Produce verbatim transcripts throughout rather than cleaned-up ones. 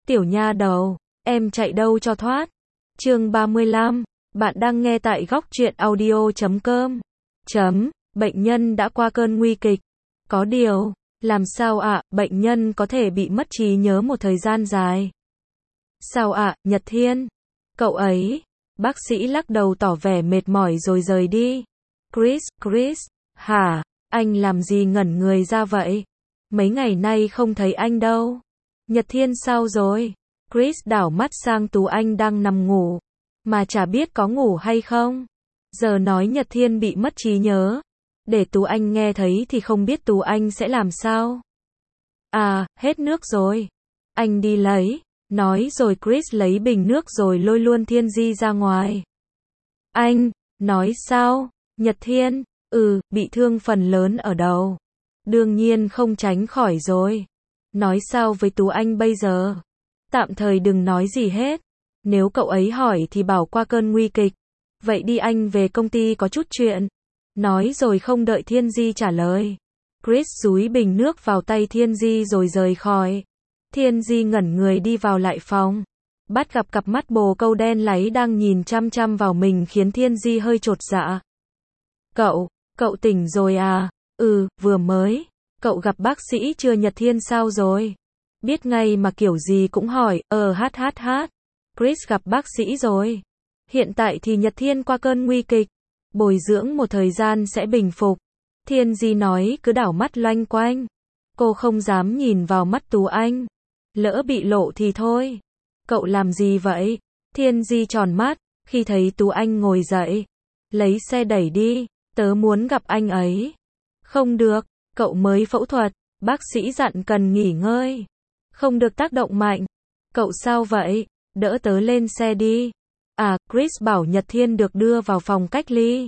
Tiểu nha đầu, em chạy đâu cho thoát. Chương ba mươi lăm, bạn đang nghe tại góc truyện audio chấm com. Chấm, bệnh nhân đã qua cơn nguy kịch. Có điều, làm sao ạ, bệnh nhân có thể bị mất trí nhớ một thời gian dài. Sao ạ, Nhật Thiên? Cậu ấy, bác sĩ lắc đầu tỏ vẻ mệt mỏi rồi rời đi. Chris, Chris, hả, anh làm gì ngẩn người ra vậy? Mấy ngày nay không thấy anh đâu. Nhật Thiên sao rồi? Chris đảo mắt sang Tú Anh đang nằm ngủ, mà chả biết có ngủ hay không. Giờ nói Nhật Thiên bị mất trí nhớ, để Tú Anh nghe thấy thì không biết Tú Anh sẽ làm sao. À, hết nước rồi. Anh đi lấy. Nói rồi Chris lấy bình nước rồi lôi luôn Thiên Di ra ngoài. Anh, nói sao? Nhật Thiên, ừ, bị thương phần lớn ở đầu. Đương nhiên không tránh khỏi rồi. Nói sao với Tú Anh bây giờ? Tạm thời đừng nói gì hết. Nếu cậu ấy hỏi thì bảo qua cơn nguy kịch. Vậy đi anh về công ty có chút chuyện. Nói rồi không đợi Thiên Di trả lời. Chris dúi bình nước vào tay Thiên Di rồi rời khỏi. Thiên Di ngẩn người đi vào lại phòng. Bắt gặp cặp mắt bồ câu đen láy đang nhìn chăm chăm vào mình khiến Thiên Di hơi chột dạ. Cậu, cậu tỉnh rồi à? Ừ, vừa mới. Cậu gặp bác sĩ chưa? Nhật Thiên sao rồi? Biết ngay mà kiểu gì cũng hỏi, ờ hát hát hát. Chris gặp bác sĩ rồi. Hiện tại thì Nhật Thiên qua cơn nguy kịch. Bồi dưỡng một thời gian sẽ bình phục. Thiên Di nói cứ đảo mắt loanh quanh. Cô không dám nhìn vào mắt Tú Anh. Lỡ bị lộ thì thôi. Cậu làm gì vậy? Thiên Di tròn mắt, khi thấy Tú Anh ngồi dậy. Lấy xe đẩy đi, tớ muốn gặp anh ấy. Không được, cậu mới phẫu thuật, bác sĩ dặn cần nghỉ ngơi. Không được tác động mạnh. Cậu sao vậy? Đỡ tớ lên xe đi. À, Chris bảo Nhật Thiên được đưa vào phòng cách ly.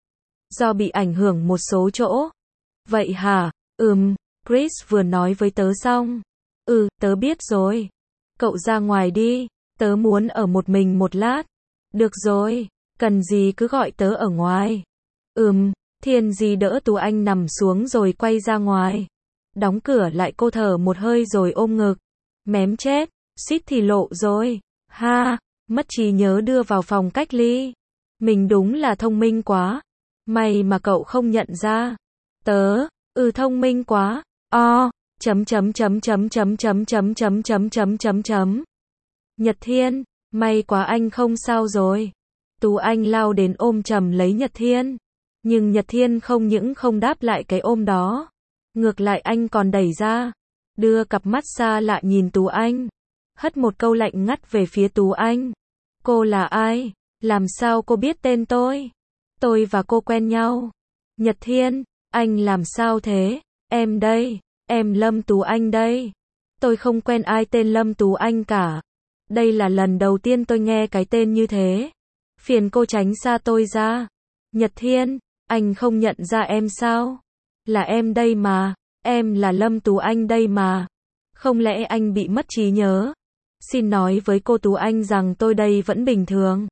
Do bị ảnh hưởng một số chỗ. Vậy hả? Ừm, Chris vừa nói với tớ xong. Ừ, tớ biết rồi. Cậu ra ngoài đi, tớ muốn ở một mình một lát. Được rồi, cần gì cứ gọi tớ ở ngoài. Ừm, Thiên Di đỡ Tú Anh nằm xuống rồi quay ra ngoài. Đóng cửa lại, cô thở một hơi rồi ôm ngực. Mém chết, suýt thì lộ rồi. Ha, mất trí nhớ đưa vào phòng cách ly. Mình đúng là thông minh quá. May mà cậu không nhận ra. Tớ, ừ thông minh quá. O, chấm chấm chấm chấm chấm chấm chấm chấm chấm chấm chấm chấm. Nhật Thiên, may quá anh không sao rồi. Tú Anh lao đến ôm chầm lấy Nhật Thiên. Nhưng Nhật Thiên không những không đáp lại cái ôm đó. Ngược lại anh còn đẩy ra. Đưa cặp mắt xa lạ nhìn Tú Anh. Hất một câu lạnh ngắt về phía Tú Anh. Cô là ai? Làm sao cô biết tên tôi? Tôi và cô quen nhau. Nhật Thiên, anh làm sao thế? Em đây, em Lâm Tú Anh đây. Tôi không quen ai tên Lâm Tú Anh cả. Đây là lần đầu tiên tôi nghe cái tên như thế. Phiền cô tránh xa tôi ra. Nhật Thiên, anh không nhận ra em sao? Là em đây mà, em là Lâm Tú Anh đây mà. Không lẽ anh bị mất trí nhớ? Xin nói với cô Tú Anh rằng tôi đây vẫn bình thường.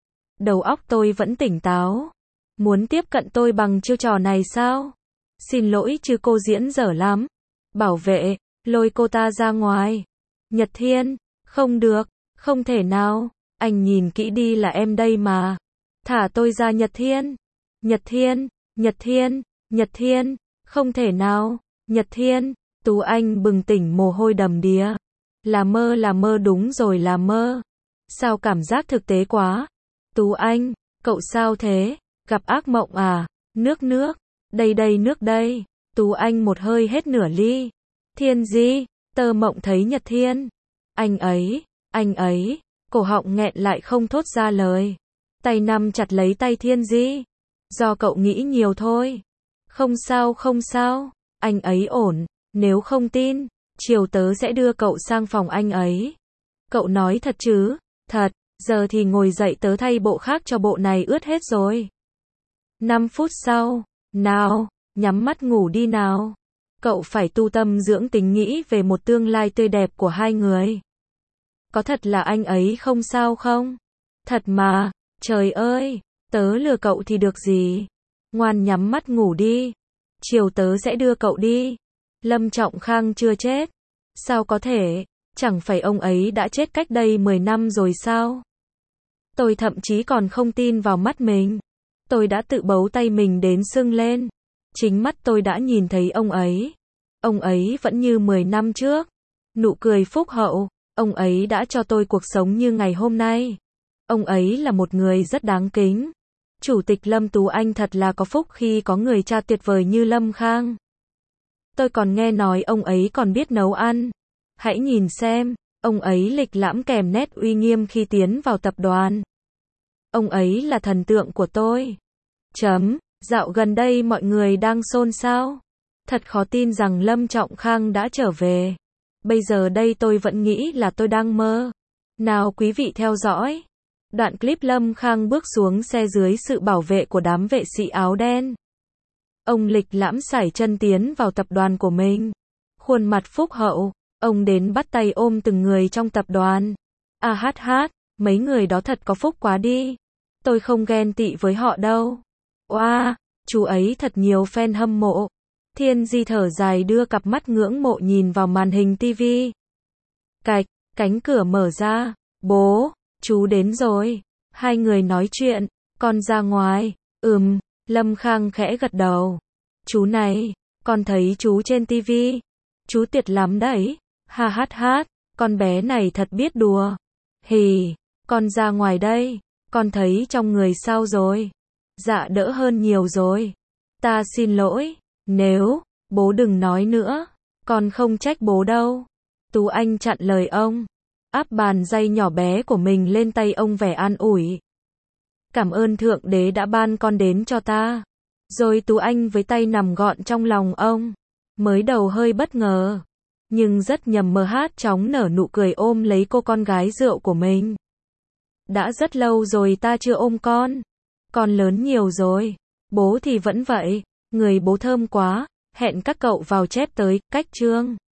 Đầu óc tôi vẫn tỉnh táo. Muốn tiếp cận tôi bằng chiêu trò này sao? Xin lỗi chứ cô diễn dở lắm. Bảo vệ, lôi cô ta ra ngoài. Nhật Thiên, không được, không thể nào. Anh nhìn kỹ đi là em đây mà. Thả tôi ra Nhật Thiên. Nhật Thiên, Nhật Thiên, Nhật Thiên, không thể nào. Nhật Thiên, Tú Anh bừng tỉnh mồ hôi đầm đìa. Là mơ là mơ đúng rồi là mơ. Sao cảm giác thực tế quá. Tú Anh, cậu sao thế? Gặp ác mộng à? Nước nước. Đây đây nước đây. Tú Anh một hơi hết nửa ly. Thiên Di, tơ mộng thấy Nhật Thiên. Anh ấy, anh ấy. Cổ họng nghẹn lại không thốt ra lời. Tay nắm chặt lấy tay Thiên Di. Do cậu nghĩ nhiều thôi. Không sao không sao. Anh ấy ổn. Nếu không tin, chiều tớ sẽ đưa cậu sang phòng anh ấy. Cậu nói thật chứ? Thật. Giờ thì ngồi dậy tớ thay bộ khác cho bộ này ướt hết rồi. năm phút sau. Nào, nhắm mắt ngủ đi nào. Cậu phải tu tâm dưỡng tính nghĩ về một tương lai tươi đẹp của hai người. Có thật là anh ấy không sao không? Thật mà, trời ơi, tớ lừa cậu thì được gì. Ngoan nhắm mắt ngủ đi. Chiều tớ sẽ đưa cậu đi. Lâm Trọng Khang chưa chết. Sao có thể? Chẳng phải ông ấy đã chết cách đây mười năm rồi sao? Tôi thậm chí còn không tin vào mắt mình. Tôi đã tự bấu tay mình đến sưng lên. Chính mắt tôi đã nhìn thấy ông ấy. Ông ấy vẫn như mười năm trước. Nụ cười phúc hậu. Ông ấy đã cho tôi cuộc sống như ngày hôm nay. Ông ấy là một người rất đáng kính. Chủ tịch Lâm Tú Anh thật là có phúc khi có người cha tuyệt vời như Lâm Khang. Tôi còn nghe nói ông ấy còn biết nấu ăn. Hãy nhìn xem, ông ấy lịch lãm kèm nét uy nghiêm khi tiến vào tập đoàn. Ông ấy là thần tượng của tôi. Chấm, dạo gần đây mọi người đang xôn xao. Thật khó tin rằng Lâm Trọng Khang đã trở về. Bây giờ đây tôi vẫn nghĩ là tôi đang mơ. Nào quý vị theo dõi. Đoạn clip Lâm Khang bước xuống xe dưới sự bảo vệ của đám vệ sĩ áo đen. Ông lịch lãm sải chân tiến vào tập đoàn của mình. Khuôn mặt phúc hậu, ông đến bắt tay ôm từng người trong tập đoàn. À hát hát, mấy người đó thật có phúc quá đi. Tôi không ghen tị với họ đâu. Oa, chú ấy thật nhiều fan hâm mộ. Thiên Di thở dài đưa cặp mắt ngưỡng mộ nhìn vào màn hình tivi. Cạch, cánh cửa mở ra. Bố, chú đến rồi. Hai người nói chuyện, con ra ngoài. Ừm, Lâm Khang khẽ gật đầu. Chú này, con thấy chú trên tivi. Chú tuyệt lắm đấy. Ha hát hát, con bé này thật biết đùa. Hì, con ra ngoài đây. Con thấy trong người sao rồi? Dạ đỡ hơn nhiều rồi. Ta xin lỗi. Nếu, bố đừng nói nữa. Con không trách bố đâu. Tú Anh chặn lời ông. Áp bàn dây nhỏ bé của mình lên tay ông vẻ an ủi. Cảm ơn Thượng Đế đã ban con đến cho ta. Rồi Tú Anh với tay nằm gọn trong lòng ông. Mới đầu hơi bất ngờ. Nhưng rất nhầm mờ hát chóng nở nụ cười ôm lấy cô con gái rượu của mình. Đã rất lâu rồi ta chưa ôm con. Con lớn nhiều rồi. Bố thì vẫn vậy. Người bố thơm quá. Hẹn các cậu vào chép tới, cách chương.